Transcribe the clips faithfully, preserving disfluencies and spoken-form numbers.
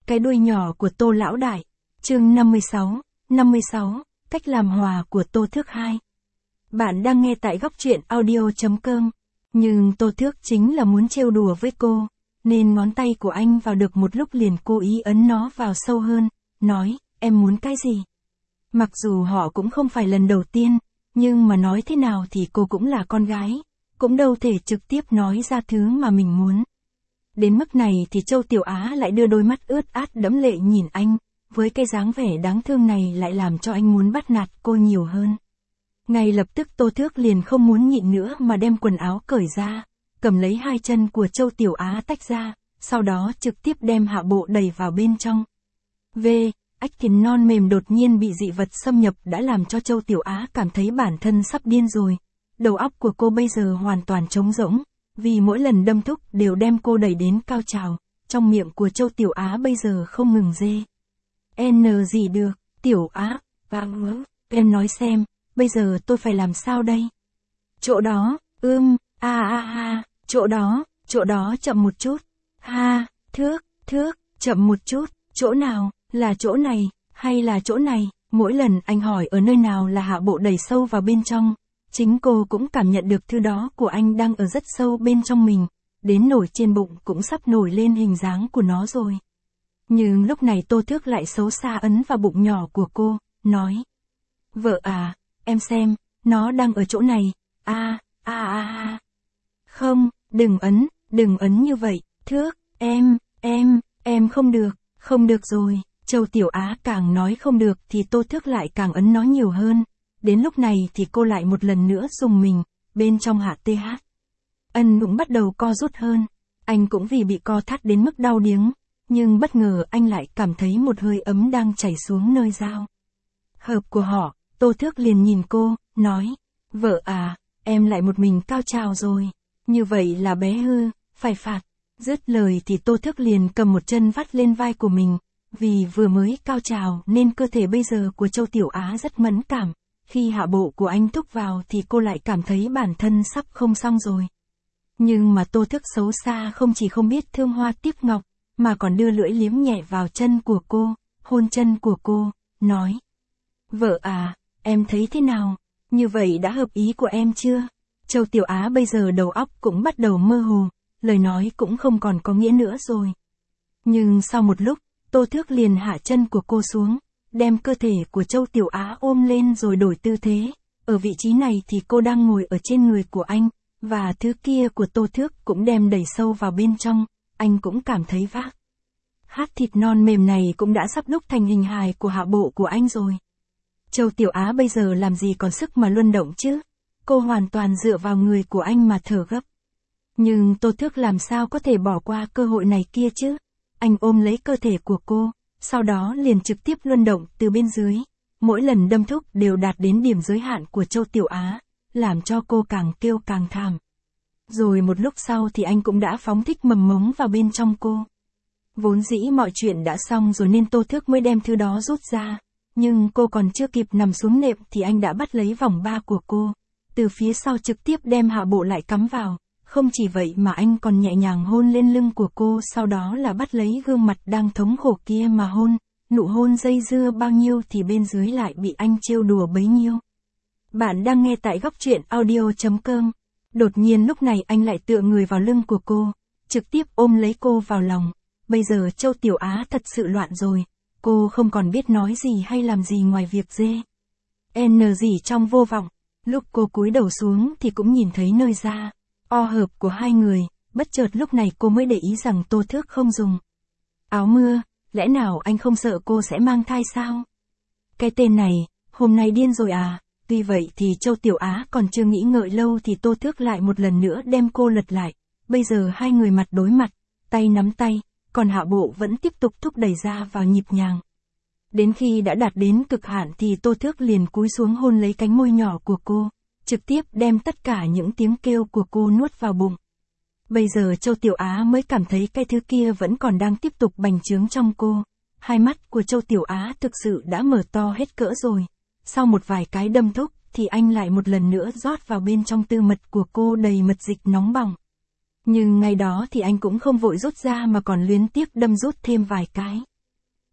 cái đuôi nhỏ của Tô lão đại. Chương năm mươi sáu, năm mươi sáu, cách làm hòa của Tô Thước hai. Bạn đang nghe tại góc truyện audio chấm com. Nhưng Tô Thước chính là muốn trêu đùa với cô, nên ngón tay của anh vào được một lúc liền cố ý ấn nó vào sâu hơn, nói, em muốn cái gì? Mặc dù họ cũng không phải lần đầu tiên, nhưng mà nói thế nào thì cô cũng là con gái, cũng đâu thể trực tiếp nói ra thứ mà mình muốn. Đến mức này thì Châu Tiểu Á lại đưa đôi mắt ướt át đẫm lệ nhìn anh, với cái dáng vẻ đáng thương này lại làm cho anh muốn bắt nạt cô nhiều hơn. Ngay lập tức Tô Thước liền không muốn nhịn nữa mà đem quần áo cởi ra, cầm lấy hai chân của Châu Tiểu Á tách ra, sau đó trực tiếp đem hạ bộ đẩy vào bên trong. V. Ách thịt non mềm đột nhiên bị dị vật xâm nhập đã làm cho Châu Tiểu Á cảm thấy bản thân sắp điên rồi. Đầu óc của cô bây giờ hoàn toàn trống rỗng, vì mỗi lần đâm thúc đều đem cô đẩy đến cao trào, trong miệng của Châu Tiểu Á bây giờ không ngừng dê. N gì được, Tiểu Á, vâng, em nói xem, bây giờ tôi phải làm sao đây? Chỗ đó, ưm, a a a, chỗ đó, chỗ đó chậm một chút. Ha, Thước, Thước, chậm một chút, chỗ nào, là chỗ này, hay là chỗ này? Mỗi lần anh hỏi ở nơi nào là hạ bộ đẩy sâu vào bên trong, chính cô cũng cảm nhận được thứ đó của anh đang ở rất sâu bên trong mình, đến nổi trên bụng cũng sắp nổi lên hình dáng của nó rồi. Nhưng lúc này Tô Thước lại xấu xa ấn vào bụng nhỏ của cô, nói. Vợ à, em xem, nó đang ở chỗ này, a a a a. Không, đừng ấn, đừng ấn như vậy, Thước, em, em, em không được, không được rồi. Châu Tiểu Á càng nói không được thì Tô Thước lại càng ấn nó nhiều hơn. Đến lúc này thì cô lại một lần nữa dùng mình, bên trong hạ th. Ân cũng bắt đầu co rút hơn, anh cũng vì bị co thắt đến mức đau điếng, nhưng bất ngờ anh lại cảm thấy một hơi ấm đang chảy xuống nơi dao. Hợp của họ, Tô Thước liền nhìn cô, nói, vợ à, em lại một mình cao trào rồi, như vậy là bé hư, phải phạt. Dứt lời thì Tô Thước liền cầm một chân vắt lên vai của mình, vì vừa mới cao trào nên cơ thể bây giờ của Châu Tiểu Á rất mẫn cảm. Khi hạ bộ của anh thúc vào thì cô lại cảm thấy bản thân sắp không xong rồi. Nhưng mà Tô Thước xấu xa không chỉ không biết thương hoa tiếc ngọc, mà còn đưa lưỡi liếm nhẹ vào chân của cô, hôn chân của cô, nói. Vợ à, em thấy thế nào? Như vậy đã hợp ý của em chưa? Châu Tiểu Á bây giờ đầu óc cũng bắt đầu mơ hồ, lời nói cũng không còn có nghĩa nữa rồi. Nhưng sau một lúc, Tô Thước liền hạ chân của cô xuống, đem cơ thể của Châu Tiểu Á ôm lên rồi đổi tư thế. Ở vị trí này thì cô đang ngồi ở trên người của anh, và thứ kia của Tô Thước cũng đem đẩy sâu vào bên trong, anh cũng cảm thấy vác. Hát thịt non mềm này cũng đã sắp đúc thành hình hài của hạ bộ của anh rồi. Châu Tiểu Á bây giờ làm gì còn sức mà luân động chứ? Cô hoàn toàn dựa vào người của anh mà thở gấp. Nhưng Tô Thước làm sao có thể bỏ qua cơ hội này kia chứ? Anh ôm lấy cơ thể của cô, sau đó liền trực tiếp luân động từ bên dưới. Mỗi lần đâm thúc đều đạt đến điểm giới hạn của Châu Tiểu Á, làm cho cô càng kêu càng thảm. Rồi một lúc sau thì anh cũng đã phóng thích mầm mống vào bên trong cô. Vốn dĩ mọi chuyện đã xong rồi nên Tô Thước mới đem thứ đó rút ra. Nhưng cô còn chưa kịp nằm xuống nệm thì anh đã bắt lấy vòng ba của cô. Từ phía sau trực tiếp đem hạ bộ lại cắm vào. Không chỉ vậy mà anh còn nhẹ nhàng hôn lên lưng của cô, sau đó là bắt lấy gương mặt đang thống khổ kia mà hôn. Nụ hôn dây dưa bao nhiêu thì bên dưới lại bị anh trêu đùa bấy nhiêu. Bạn đang nghe tại góc truyện audio chấm com. Đột nhiên lúc này anh lại tựa người vào lưng của cô, trực tiếp ôm lấy cô vào lòng. Bây giờ Châu Tiểu Á thật sự loạn rồi. Cô không còn biết nói gì hay làm gì ngoài việc dê. N gì trong vô vọng. Lúc cô cúi đầu xuống thì cũng nhìn thấy nơi da, o hợp của hai người. Bất chợt lúc này cô mới để ý rằng Tô Thước không dùng áo mưa. Lẽ nào anh không sợ cô sẽ mang thai sao? Cái tên này, hôm nay điên rồi à? Tuy vậy thì Châu Tiểu Á còn chưa nghĩ ngợi lâu thì Tô Thước lại một lần nữa đem cô lật lại. Bây giờ hai người mặt đối mặt, tay nắm tay, còn hạ bộ vẫn tiếp tục thúc đẩy ra vào nhịp nhàng. Đến khi đã đạt đến cực hạn thì Tô Thước liền cúi xuống hôn lấy cánh môi nhỏ của cô, trực tiếp đem tất cả những tiếng kêu của cô nuốt vào bụng. Bây giờ Châu Tiểu Á mới cảm thấy cái thứ kia vẫn còn đang tiếp tục bành trướng trong cô. Hai mắt của Châu Tiểu Á thực sự đã mở to hết cỡ rồi. Sau một vài cái đâm thúc thì anh lại một lần nữa rót vào bên trong tư mật của cô đầy mật dịch nóng bỏng. Nhưng ngày đó thì anh cũng không vội rút ra mà còn luyến tiếc đâm rút thêm vài cái.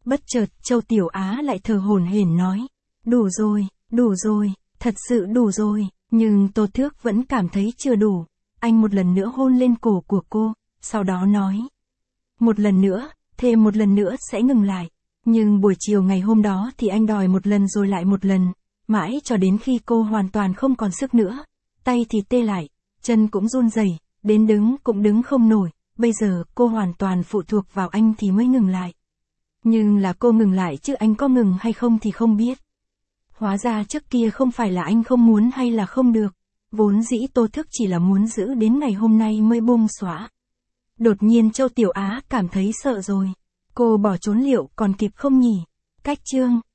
Bất chợt Châu Tiểu Á lại thở hổn hển nói. Đủ rồi, đủ rồi, thật sự đủ rồi, nhưng Tô Thước vẫn cảm thấy chưa đủ. Anh một lần nữa hôn lên cổ của cô, sau đó nói. Một lần nữa, thêm một lần nữa sẽ ngừng lại. Nhưng buổi chiều ngày hôm đó thì anh đòi một lần rồi lại một lần, mãi cho đến khi cô hoàn toàn không còn sức nữa. Tay thì tê lại, chân cũng run rẩy, đến đứng cũng đứng không nổi, bây giờ cô hoàn toàn phụ thuộc vào anh thì mới ngừng lại. Nhưng là cô ngừng lại chứ anh có ngừng hay không thì không biết. Hóa ra trước kia không phải là anh không muốn hay là không được, vốn dĩ Tô Thức chỉ là muốn giữ đến ngày hôm nay mới bung xóa. Đột nhiên Châu Tiểu Á cảm thấy sợ rồi. Cô bỏ trốn liệu còn kịp không nhỉ? Cách chương